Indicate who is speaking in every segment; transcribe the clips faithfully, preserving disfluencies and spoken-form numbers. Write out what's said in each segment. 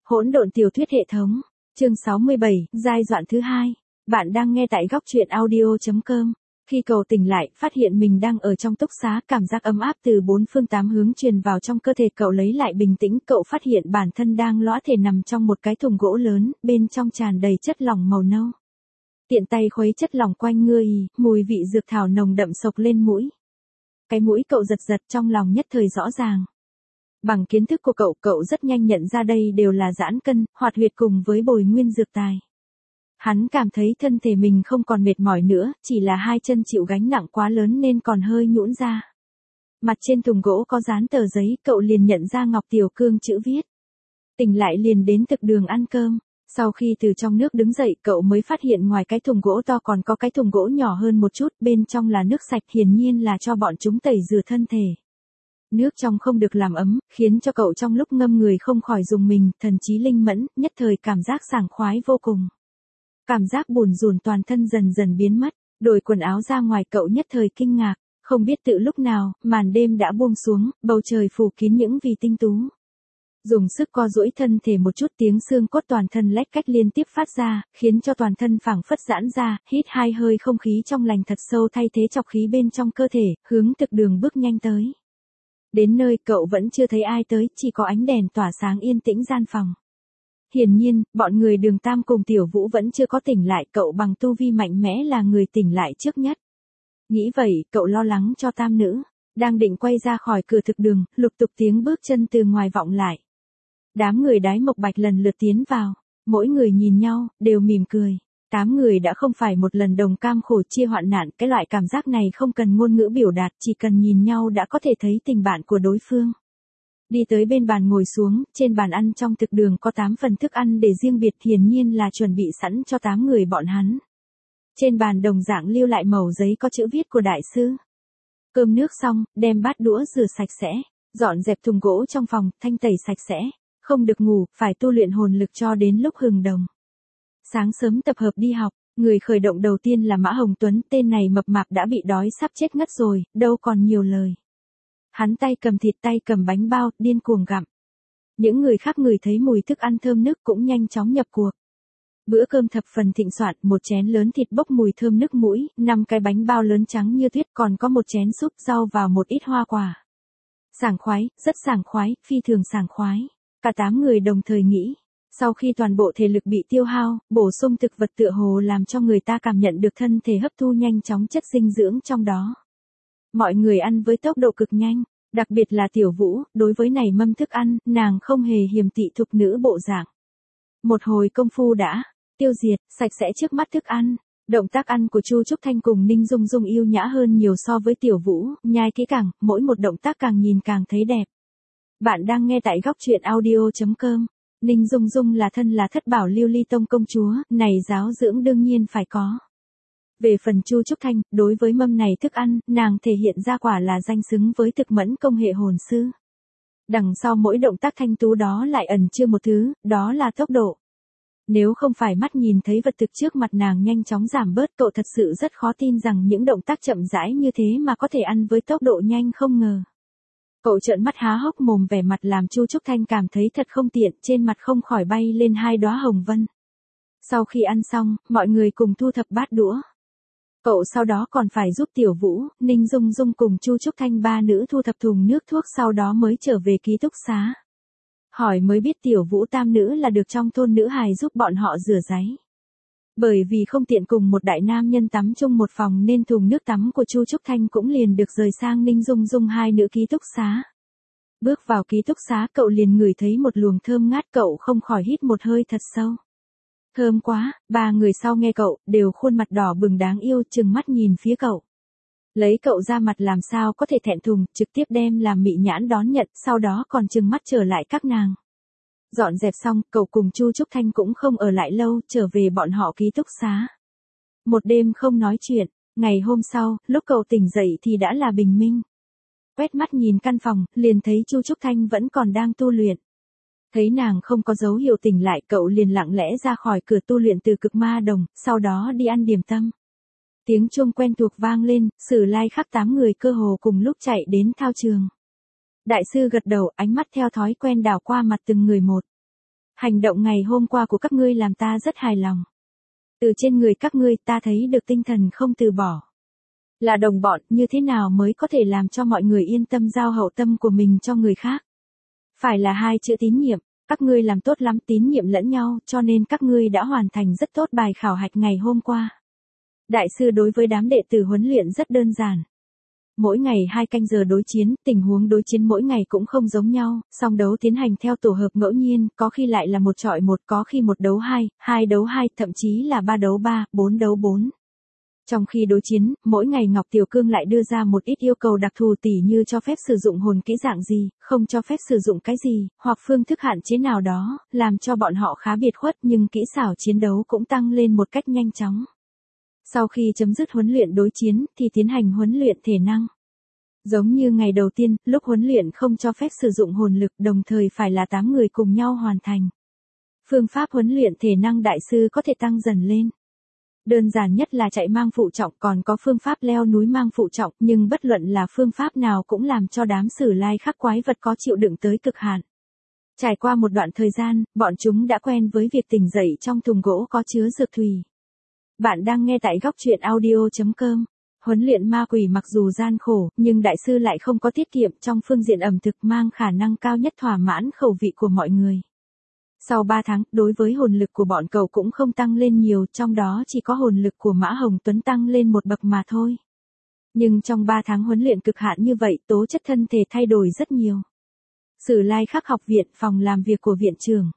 Speaker 1: Hỗn độn tiểu thuyết hệ thống, chương sáu mươi bảy, giai đoạn thứ hai. Bạn đang nghe tại góc truyện audio chấm com. Khi cậu tỉnh lại, phát hiện mình đang ở trong túc xá, cảm giác ấm áp từ bốn phương tám hướng truyền vào trong cơ thể cậu lấy lại bình tĩnh, cậu phát hiện bản thân đang lõa thể nằm trong một cái thùng gỗ lớn, bên trong tràn đầy chất lỏng màu nâu. Tiện tay khuấy chất lỏng quanh người, mùi vị dược thảo nồng đậm xộc lên mũi. Cái mũi cậu giật giật, trong lòng nhất thời rõ ràng. Bằng kiến thức của cậu, cậu rất nhanh nhận ra đây đều là giãn cân, hoạt huyệt cùng với bồi nguyên dược tài. Hắn cảm thấy thân thể mình không còn mệt mỏi nữa, chỉ là hai chân chịu gánh nặng quá lớn nên còn hơi nhũn ra. Mặt trên thùng gỗ có dán tờ giấy, cậu liền nhận ra Ngọc Tiểu Cương chữ viết. Tỉnh lại liền đến thực đường ăn cơm. Sau khi từ trong nước đứng dậy, cậu mới phát hiện ngoài cái thùng gỗ to còn có cái thùng gỗ nhỏ hơn một chút, bên trong là nước sạch, hiển nhiên là cho bọn chúng tẩy rửa thân thể. Nước trong không được làm ấm, khiến cho cậu trong lúc ngâm người không khỏi rùng mình, thần trí linh mẫn, nhất thời cảm giác sảng khoái vô cùng. Cảm giác buồn rùn toàn thân dần dần biến mất, đổi quần áo ra ngoài cậu nhất thời kinh ngạc, không biết tự lúc nào, màn đêm đã buông xuống, bầu trời phủ kín những vì tinh tú. Dùng sức co duỗi thân thể một chút, tiếng xương cốt toàn thân lách cách liên tiếp phát ra, khiến cho toàn thân phảng phất giãn ra, hít hai hơi không khí trong lành thật sâu thay thế trọc khí bên trong cơ thể, hướng thực đường bước nhanh tới. Đến nơi cậu vẫn chưa thấy ai tới, chỉ có ánh đèn tỏa sáng yên tĩnh gian phòng. Hiển nhiên, bọn người Đường Tam cùng Tiểu Vũ vẫn chưa có tỉnh lại, cậu bằng tu vi mạnh mẽ là người tỉnh lại trước nhất. Nghĩ vậy, cậu lo lắng cho tam nữ, đang định quay ra khỏi cửa thực đường, lục tục tiếng bước chân từ ngoài vọng lại. Đám người Đái Mộc Bạch lần lượt tiến vào, mỗi người nhìn nhau, đều mỉm cười. Tám người đã không phải một lần đồng cam khổ chia hoạn nạn, cái loại cảm giác này không cần ngôn ngữ biểu đạt, chỉ cần nhìn nhau đã có thể thấy tình bạn của đối phương. Đi tới bên bàn ngồi xuống, trên bàn ăn trong thực đường có tám phần thức ăn để riêng biệt, hiển nhiên là chuẩn bị sẵn cho tám người bọn hắn. Trên bàn đồng dạng lưu lại mẩu giấy có chữ viết của đại sư. Cơm nước xong, đem bát đũa rửa sạch sẽ, dọn dẹp thùng gỗ trong phòng, thanh tẩy sạch sẽ, không được ngủ, phải tu luyện hồn lực cho đến lúc hừng đồng. Sáng sớm tập hợp đi học, người khởi động đầu tiên là Mã Hồng Tuấn, tên này mập mạp đã bị đói sắp chết ngất rồi, đâu còn nhiều lời. Hắn tay cầm thịt tay cầm bánh bao, điên cuồng gặm. Những người khác ngửi thấy mùi thức ăn thơm nức cũng nhanh chóng nhập cuộc. Bữa cơm thập phần thịnh soạn, một chén lớn thịt bốc mùi thơm nức mũi, năm cái bánh bao lớn trắng như tuyết, còn có một chén súp rau vào một ít hoa quả. Sảng khoái, rất sảng khoái, phi thường sảng khoái. Cả tám người đồng thời nghĩ. Sau khi toàn bộ thể lực bị tiêu hao, bổ sung thực vật tựa hồ làm cho người ta cảm nhận được thân thể hấp thu nhanh chóng chất dinh dưỡng trong đó. Mọi người ăn với tốc độ cực nhanh, đặc biệt là Tiểu Vũ, đối với này mâm thức ăn, nàng không hề hiềm tị thục nữ bộ dạng. Một hồi công phu đã tiêu diệt, sạch sẽ trước mắt thức ăn. Động tác ăn của Chu Trúc Thanh cùng Ninh Dung Dung yêu nhã hơn nhiều so với Tiểu Vũ, nhai kỹ càng, mỗi một động tác càng nhìn càng thấy đẹp. Bạn đang nghe tại góc truyện audio chấm com. Ninh Dung Dung là thân là thất bảo Lưu Ly Tông công chúa, này giáo dưỡng đương nhiên phải có. Về phần Chu Trúc Thanh, đối với mâm này thức ăn, nàng thể hiện ra quả là danh xứng với thực mẫn công hệ hồn sư. Đằng sau mỗi động tác thanh tú đó lại ẩn chứa một thứ, đó là tốc độ. Nếu không phải mắt nhìn thấy vật thực trước mặt nàng nhanh chóng giảm bớt, cậu thật sự rất khó tin rằng những động tác chậm rãi như thế mà có thể ăn với tốc độ nhanh không ngờ. Cậu trợn mắt há hốc mồm, vẻ mặt làm Chu Trúc Thanh cảm thấy thật không tiện, trên mặt không khỏi bay lên hai đóa hồng vân. Sau khi ăn xong, mọi người cùng thu thập bát đũa. Cậu sau đó còn phải giúp Tiểu Vũ, Ninh Dung Dung cùng Chu Trúc Thanh ba nữ thu thập thùng nước thuốc, sau đó mới trở về ký túc xá. Hỏi mới biết Tiểu Vũ tam nữ là được trong thôn nữ hài giúp bọn họ rửa ráy. Bởi vì không tiện cùng một đại nam nhân tắm chung một phòng nên thùng nước tắm của Chu Trúc Thanh cũng liền được rời sang Ninh Dung Dung hai nữ ký túc xá. Bước vào ký túc xá cậu liền ngửi thấy một luồng thơm ngát, cậu không khỏi hít một hơi thật sâu. Thơm quá, ba người sau nghe cậu, đều khuôn mặt đỏ bừng đáng yêu, trừng mắt nhìn phía cậu. Lấy cậu ra mặt làm sao có thể thẹn thùng, trực tiếp đem làm mị nhãn đón nhận, sau đó còn trừng mắt trở lại các nàng. Dọn dẹp xong, cậu cùng Chu Trúc Thanh cũng không ở lại lâu, trở về bọn họ ký túc xá. Một đêm không nói chuyện, ngày hôm sau, lúc cậu tỉnh dậy thì đã là bình minh. Quét mắt nhìn căn phòng, liền thấy Chu Trúc Thanh vẫn còn đang tu luyện. Thấy nàng không có dấu hiệu tỉnh lại, cậu liền lặng lẽ ra khỏi cửa tu luyện từ cực ma đồng, sau đó đi ăn điểm tâm. Tiếng chuông quen thuộc vang lên, Sử Lai Khắc tám người cơ hồ cùng lúc chạy đến thao trường. Đại sư gật đầu, ánh mắt theo thói quen đảo qua mặt từng người một. Hành động ngày hôm qua của các ngươi làm ta rất hài lòng. Từ trên người các ngươi ta thấy được tinh thần không từ bỏ. Là đồng bọn, như thế nào mới có thể làm cho mọi người yên tâm giao hậu tâm của mình cho người khác? Phải là hai chữ tín nhiệm, các ngươi làm tốt lắm tín nhiệm lẫn nhau, cho nên các ngươi đã hoàn thành rất tốt bài khảo hạch ngày hôm qua. Đại sư đối với đám đệ tử huấn luyện rất đơn giản. Mỗi ngày hai canh giờ đối chiến, tình huống đối chiến mỗi ngày cũng không giống nhau, song đấu tiến hành theo tổ hợp ngẫu nhiên, có khi lại là một chọi một, có khi một đấu hai, hai đấu hai, thậm chí là ba đấu ba, bốn đấu bốn. Trong khi đối chiến, mỗi ngày Ngọc Tiểu Cương lại đưa ra một ít yêu cầu đặc thù tỉ như cho phép sử dụng hồn kỹ dạng gì, không cho phép sử dụng cái gì, hoặc phương thức hạn chế nào đó, làm cho bọn họ khá biệt khuất nhưng kỹ xảo chiến đấu cũng tăng lên một cách nhanh chóng. Sau khi chấm dứt huấn luyện đối chiến, thì tiến hành huấn luyện thể năng. Giống như ngày đầu tiên, lúc huấn luyện không cho phép sử dụng hồn lực, đồng thời phải là tám người cùng nhau hoàn thành. Phương pháp huấn luyện thể năng đại sư có thể tăng dần lên. Đơn giản nhất là chạy mang phụ trọng, còn có phương pháp leo núi mang phụ trọng, nhưng bất luận là phương pháp nào cũng làm cho đám Sử Lai Khắc quái vật có chịu đựng tới cực hạn. Trải qua một đoạn thời gian, bọn chúng đã quen với việc tỉnh dậy trong thùng gỗ có chứa dược thủy. Bạn đang nghe tại góc truyện audio chấm com. Huấn luyện ma quỷ mặc dù gian khổ, nhưng đại sư lại không có tiết kiệm trong phương diện ẩm thực, mang khả năng cao nhất thỏa mãn khẩu vị của mọi người. Sau ba tháng, đối với hồn lực của bọn cậu cũng không tăng lên nhiều, trong đó chỉ có hồn lực của Mã Hồng Tuấn tăng lên một bậc mà thôi. Nhưng trong ba tháng huấn luyện cực hạn như vậy, tố chất thân thể thay đổi rất nhiều. Sử Lai Khắc học viện, phòng làm việc của viện trưởng.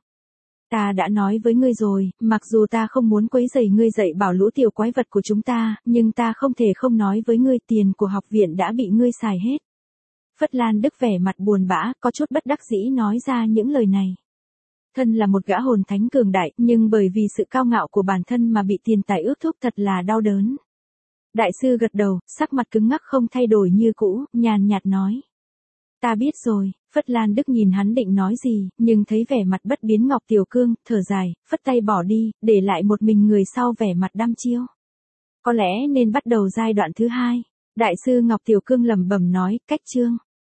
Speaker 1: Ta đã nói với ngươi rồi, mặc dù ta không muốn quấy rầy ngươi dạy bảo lũ tiểu quái vật của chúng ta, nhưng ta không thể không nói với ngươi tiền của học viện đã bị ngươi xài hết. Phất Lan Đức vẻ mặt buồn bã, có chút bất đắc dĩ nói ra những lời này. Thân là một gã hồn thánh cường đại, nhưng bởi vì sự cao ngạo của bản thân mà bị tiền tài ước thúc thật là đau đớn. Đại sư gật đầu, sắc mặt cứng ngắc không thay đổi như cũ, nhàn nhạt nói. Ta biết rồi. Phất Lan Đức nhìn hắn định nói gì, nhưng thấy vẻ mặt bất biến Ngọc Tiểu Cương, thở dài, phất tay bỏ đi, để lại một mình người sau vẻ mặt đăm chiêu. Có lẽ nên bắt đầu giai đoạn thứ hai. Đại sư Ngọc Tiểu Cương lẩm bẩm nói, cách chương.